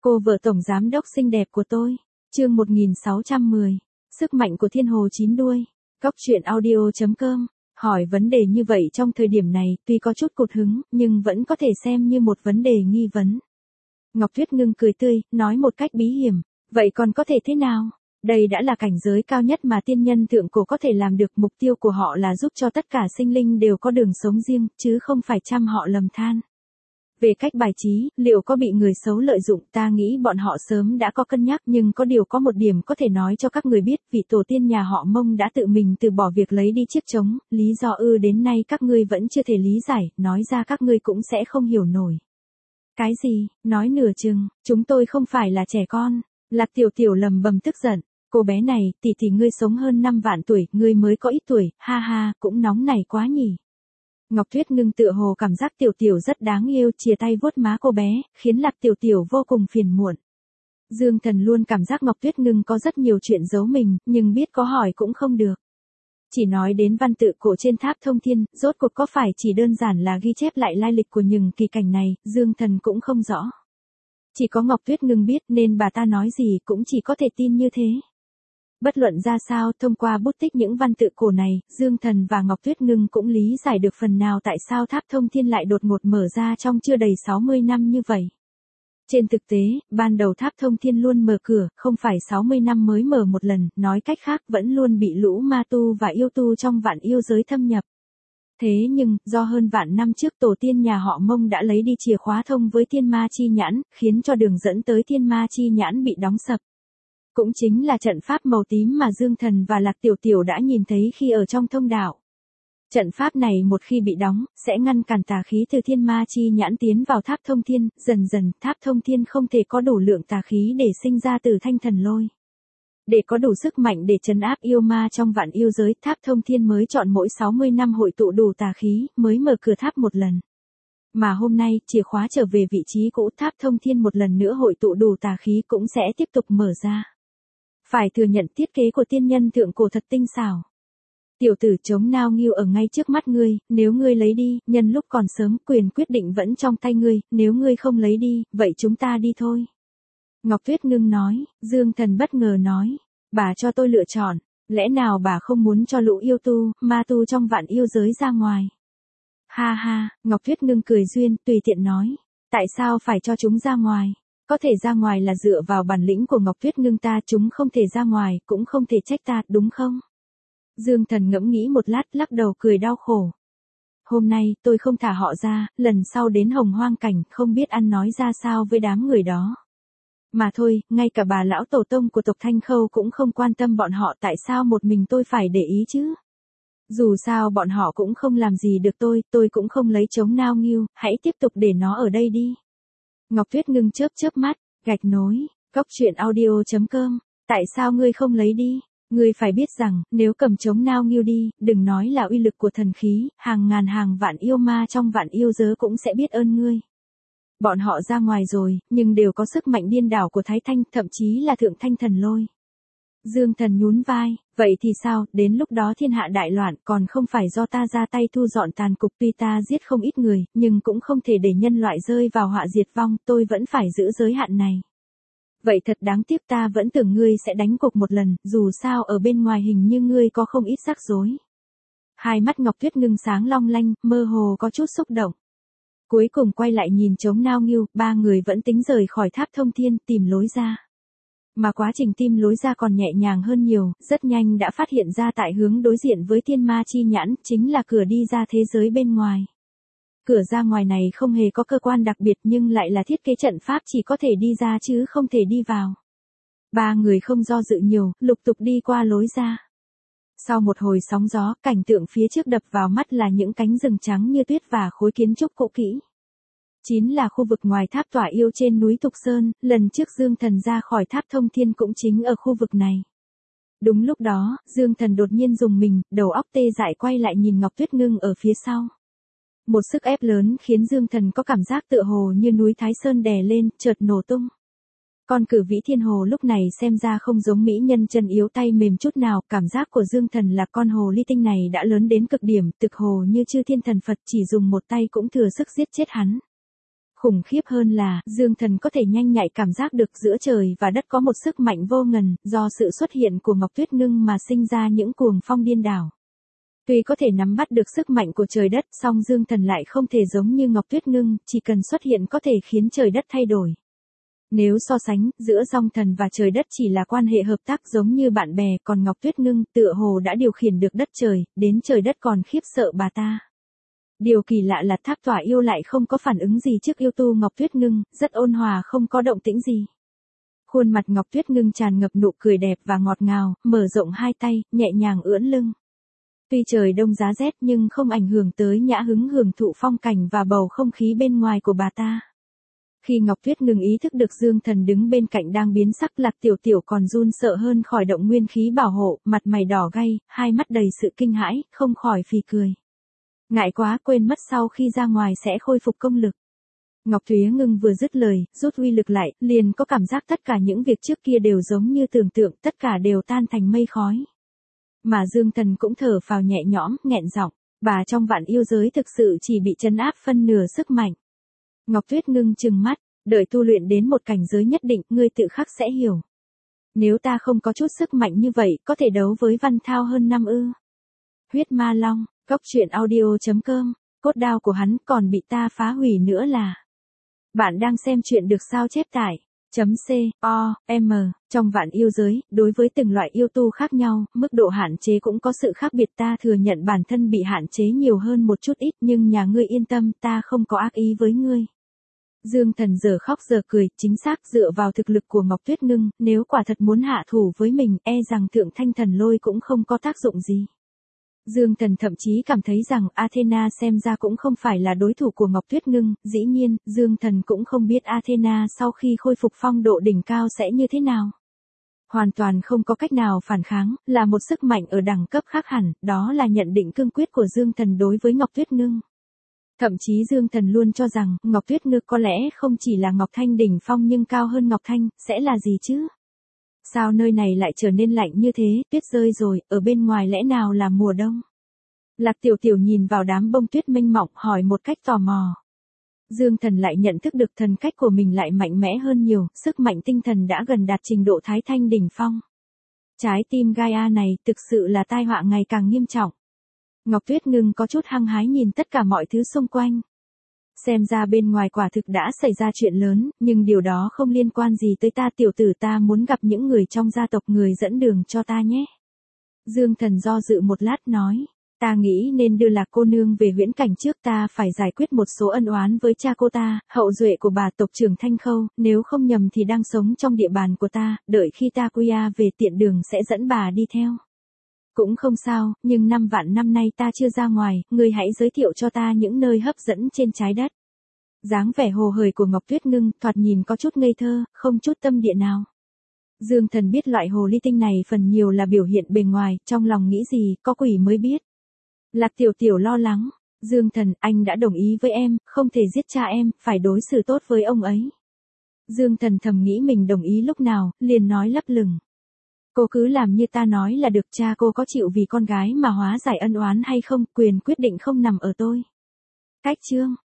Cô vợ tổng giám đốc xinh đẹp của tôi. Chương 1610. Sức mạnh của thiên hồ chín đuôi. Cóc truyện audio.com. Hỏi vấn đề như vậy trong thời điểm này, tuy có chút cụt hứng, nhưng vẫn có thể xem như một vấn đề nghi vấn. Ngọc Tuyết Ngưng cười tươi, nói một cách bí hiểm, vậy còn có thể thế nào? Đây đã là cảnh giới cao nhất mà tiên nhân thượng cổ có thể làm được, mục tiêu của họ là giúp cho tất cả sinh linh đều có đường sống riêng, chứ không phải trăm họ lầm than. Về cách bài trí, liệu có bị người xấu lợi dụng, ta nghĩ bọn họ sớm đã có cân nhắc, nhưng có điều có một điểm có thể nói cho các người biết, vị tổ tiên nhà họ Mông đã tự mình từ bỏ việc lấy đi chiếc trống, lý do đến nay các ngươi vẫn chưa thể lý giải, nói ra các ngươi cũng sẽ không hiểu nổi. Cái gì, nói nửa chừng, chúng tôi không phải là trẻ con. Lạc Tiểu Tiểu lầm bầm tức giận, cô bé này, tỷ ngươi sống hơn 5 vạn tuổi, ngươi mới có ít tuổi, ha ha, cũng nóng nảy quá nhỉ. Ngọc Tuyết Ngưng tựa hồ cảm giác Tiểu Tiểu rất đáng yêu, chìa tay vuốt má cô bé, khiến Lạc Tiểu Tiểu vô cùng phiền muộn. Dương Thần luôn cảm giác Ngọc Tuyết Ngưng có rất nhiều chuyện giấu mình, nhưng biết có hỏi cũng không được. Chỉ nói đến văn tự cổ trên tháp thông thiên, rốt cuộc có phải chỉ đơn giản là ghi chép lại lai lịch của những kỳ cảnh này, Dương Thần cũng không rõ. Chỉ có Ngọc Tuyết Ngưng biết, nên bà ta nói gì cũng chỉ có thể tin như thế. Bất luận ra sao, thông qua bút tích những văn tự cổ này, Dương Thần và Ngọc Tuyết Ngưng cũng lý giải được phần nào tại sao tháp thông thiên lại đột ngột mở ra trong chưa đầy 60 năm như vậy. Trên thực tế, ban đầu tháp thông thiên luôn mở cửa, không phải 60 năm mới mở một lần, nói cách khác vẫn luôn bị lũ ma tu và yêu tu trong vạn yêu giới thâm nhập. Thế nhưng, do hơn vạn năm trước tổ tiên nhà họ Mông đã lấy đi chìa khóa thông với thiên ma chi nhãn, khiến cho đường dẫn tới thiên ma chi nhãn bị đóng sập. Cũng chính là trận pháp màu tím mà Dương Thần và Lạc Tiểu Tiểu đã nhìn thấy khi ở trong thông đạo. Trận pháp này một khi bị đóng, sẽ ngăn cản tà khí từ thiên ma chi nhãn tiến vào tháp thông thiên, dần dần tháp thông thiên không thể có đủ lượng tà khí để sinh ra từ thanh thần lôi. Để có đủ sức mạnh để trấn áp yêu ma trong vạn yêu giới, tháp thông thiên mới chọn mỗi 60 năm hội tụ đủ tà khí, mới mở cửa tháp một lần. Mà hôm nay, chìa khóa trở về vị trí cũ, tháp thông thiên một lần nữa hội tụ đủ tà khí cũng sẽ tiếp tục mở ra. Phải thừa nhận thiết kế của tiên nhân thượng cổ thật tinh xảo. Tiểu tử trống nao nghiêu ở ngay trước mắt ngươi, nếu ngươi lấy đi, nhân lúc còn sớm, quyền quyết định vẫn trong tay ngươi, nếu ngươi không lấy đi, vậy chúng ta đi thôi. Ngọc Tuyết Ngưng nói, Dương Thần bất ngờ nói, bà cho tôi lựa chọn, lẽ nào bà không muốn cho lũ yêu tu, ma tu trong vạn yêu giới ra ngoài? Ha ha, Ngọc Tuyết Ngưng cười duyên, tùy tiện nói, tại sao phải cho chúng ra ngoài? Có thể ra ngoài là dựa vào bản lĩnh của Ngọc Tuyết Ngưng ta, chúng không thể ra ngoài, cũng không thể trách ta, đúng không? Dương Thần ngẫm nghĩ một lát, lắc đầu cười đau khổ. Hôm nay, tôi không thả họ ra, lần sau đến Hồng Hoang Cảnh, không biết ăn nói ra sao với đám người đó. Mà thôi, ngay cả bà lão tổ tông của tộc Thanh Khâu cũng không quan tâm bọn họ, tại sao một mình tôi phải để ý chứ? Dù sao bọn họ cũng không làm gì được tôi cũng không lấy trống nao nghiêu, hãy tiếp tục để nó ở đây đi. Ngọc Tuyết Ngưng chớp chớp mắt, gạch nối, cóc truyện audio.com, tại sao ngươi không lấy đi? Ngươi phải biết rằng, nếu cầm trống nao nghiêu đi, đừng nói là uy lực của thần khí, hàng ngàn hàng vạn yêu ma trong vạn yêu giới cũng sẽ biết ơn ngươi. Bọn họ ra ngoài rồi, nhưng đều có sức mạnh điên đảo của Thái Thanh, thậm chí là Thượng Thanh Thần Lôi. Dương Thần nhún vai, vậy thì sao, đến lúc đó thiên hạ đại loạn, còn không phải do ta ra tay thu dọn tàn cục, tuy ta giết không ít người, nhưng cũng không thể để nhân loại rơi vào họa diệt vong, tôi vẫn phải giữ giới hạn này. Vậy thật đáng tiếc, ta vẫn tưởng ngươi sẽ đánh cuộc một lần, dù sao ở bên ngoài hình như ngươi có không ít rắc rối. Hai mắt Ngọc Tuyết Ngưng sáng long lanh, mơ hồ có chút xúc động. Cuối cùng quay lại nhìn trống nao nghiêu, ba người vẫn tính rời khỏi tháp thông thiên, tìm lối ra. Mà quá trình tìm lối ra còn nhẹ nhàng hơn nhiều, rất nhanh đã phát hiện ra tại hướng đối diện với thiên ma chi nhãn, chính là cửa đi ra thế giới bên ngoài. Cửa ra ngoài này không hề có cơ quan đặc biệt nhưng lại là thiết kế trận pháp, chỉ có thể đi ra chứ không thể đi vào. Ba người không do dự nhiều, lục tục đi qua lối ra. Sau một hồi sóng gió, cảnh tượng phía trước đập vào mắt là những cánh rừng trắng như tuyết và khối kiến trúc cũ kỹ. Chính là khu vực ngoài tháp tỏa yêu trên núi Thục Sơn, lần trước Dương Thần ra khỏi tháp thông thiên cũng chính ở khu vực này. Đúng lúc đó, Dương Thần đột nhiên rùng mình, đầu óc tê dại quay lại nhìn Ngọc Tuyết Ngưng ở phía sau. Một sức ép lớn khiến Dương Thần có cảm giác tựa hồ như núi Thái Sơn đè lên, chợt nổ tung. Con cử vĩ thiên hồ lúc này xem ra không giống mỹ nhân chân yếu tay mềm chút nào, cảm giác của Dương Thần là con hồ ly tinh này đã lớn đến cực điểm, thực hồ như chư thiên thần Phật, chỉ dùng một tay cũng thừa sức giết chết hắn. Khủng khiếp hơn là, Dương Thần có thể nhanh nhạy cảm giác được giữa trời và đất có một sức mạnh vô ngần, do sự xuất hiện của Ngọc Tuyết Ngưng mà sinh ra những cuồng phong điên đảo. Tuy có thể nắm bắt được sức mạnh của trời đất, song Dương Thần lại không thể giống như Ngọc Tuyết Ngưng, chỉ cần xuất hiện có thể khiến trời đất thay đổi. Nếu so sánh, giữa Dòng Thần và trời đất chỉ là quan hệ hợp tác giống như bạn bè, còn Ngọc Tuyết Ngưng tựa hồ đã điều khiển được đất trời, đến trời đất còn khiếp sợ bà ta. Điều kỳ lạ là Tháp Tỏa Yêu lại không có phản ứng gì trước yêu tu Ngọc Tuyết Ngưng, rất ôn hòa không có động tĩnh gì. Khuôn mặt Ngọc Tuyết Ngưng tràn ngập nụ cười đẹp và ngọt ngào, mở rộng hai tay, nhẹ nhàng ưỡn lưng. Tuy trời đông giá rét nhưng không ảnh hưởng tới nhã hứng hưởng thụ phong cảnh và bầu không khí bên ngoài của bà ta. Khi Ngọc Tuyết Ngưng ý thức được Dương Thần đứng bên cạnh đang biến sắc, Lạc Tiểu Tiểu còn run sợ hơn khỏi động nguyên khí bảo hộ, mặt mày đỏ gay, hai mắt đầy sự kinh hãi, không khỏi phì cười. Ngại quá, quên mất sau khi ra ngoài sẽ khôi phục công lực. Ngọc Thúy Ngưng vừa dứt lời, rút uy lực lại, liền có cảm giác tất cả những việc trước kia đều giống như tưởng tượng, tất cả đều tan thành mây khói. Mà Dương Thần cũng thở phào nhẹ nhõm, nghẹn giọng, bà trong vạn yêu giới thực sự chỉ bị trấn áp phân nửa sức mạnh. Ngọc Tuyết Ngưng trừng mắt, đợi tu luyện đến một cảnh giới nhất định, ngươi tự khắc sẽ hiểu. Nếu ta không có chút sức mạnh như vậy, có thể đấu với Văn Thao hơn năm ư? Huyết Ma Long, Góc Truyện Audio.com, cốt đao của hắn còn bị ta phá hủy nữa là. Bạn đang xem chuyện được sao chép tải. C.O.M. Trong vạn yêu giới, đối với từng loại yêu tu khác nhau, mức độ hạn chế cũng có sự khác biệt, ta thừa nhận bản thân bị hạn chế nhiều hơn một chút ít, nhưng nhà ngươi yên tâm, ta không có ác ý với ngươi. Dương Thần giờ khóc giờ cười, chính xác dựa vào thực lực của Ngọc Tuyết Ngưng, nếu quả thật muốn hạ thủ với mình, e rằng Thượng Thanh Thần Lôi cũng không có tác dụng gì. Dương Thần thậm chí cảm thấy rằng Athena xem ra cũng không phải là đối thủ của Ngọc Tuyết Ngưng, dĩ nhiên, Dương Thần cũng không biết Athena sau khi khôi phục phong độ đỉnh cao sẽ như thế nào. Hoàn toàn không có cách nào phản kháng, là một sức mạnh ở đẳng cấp khác hẳn, đó là nhận định cương quyết của Dương Thần đối với Ngọc Tuyết Ngưng. Thậm chí Dương Thần luôn cho rằng, Ngọc Tuyết Ngưng có lẽ không chỉ là Ngọc Thanh đỉnh phong nhưng cao hơn Ngọc Thanh, sẽ là gì chứ? Sao nơi này lại trở nên lạnh như thế, tuyết rơi rồi, ở bên ngoài lẽ nào là mùa đông? Lạc Tiểu Tiểu nhìn vào đám bông tuyết mênh mọng hỏi một cách tò mò. Dương Thần lại nhận thức được thần cách của mình lại mạnh mẽ hơn nhiều, sức mạnh tinh thần đã gần đạt trình độ Thái Thanh đỉnh phong. Trái tim Gaia này thực sự là tai họa ngày càng nghiêm trọng. Ngọc Tuyết Ngưng có chút hăng hái nhìn tất cả mọi thứ xung quanh. Xem ra bên ngoài quả thực đã xảy ra chuyện lớn, nhưng điều đó không liên quan gì tới ta, tiểu tử, ta muốn gặp những người trong gia tộc, người dẫn đường cho ta nhé. Dương Thần do dự một lát nói, ta nghĩ nên đưa Lạc cô nương về huyễn cảnh trước, ta phải giải quyết một số ân oán với cha cô ta, hậu duệ của bà tộc trưởng Thanh Khâu, nếu không nhầm thì đang sống trong địa bàn của ta, đợi khi ta quy về tiện đường sẽ dẫn bà đi theo. Cũng không sao, nhưng 5 vạn năm nay ta chưa ra ngoài, ngươi hãy giới thiệu cho ta những nơi hấp dẫn trên trái đất. Dáng vẻ hồ hởi của Ngọc Tuyết Ngưng, thoạt nhìn có chút ngây thơ, không chút tâm địa nào. Dương Thần biết loại hồ ly tinh này phần nhiều là biểu hiện bề ngoài, trong lòng nghĩ gì, có quỷ mới biết. Lạc Tiểu Tiểu lo lắng, Dương Thần, anh đã đồng ý với em, không thể giết cha em, phải đối xử tốt với ông ấy. Dương Thần thầm nghĩ mình đồng ý lúc nào, liền nói lấp lửng. Cô cứ làm như ta nói là được, cha cô có chịu vì con gái mà hóa giải ân oán hay không, quyền quyết định không nằm ở tôi. Cách chương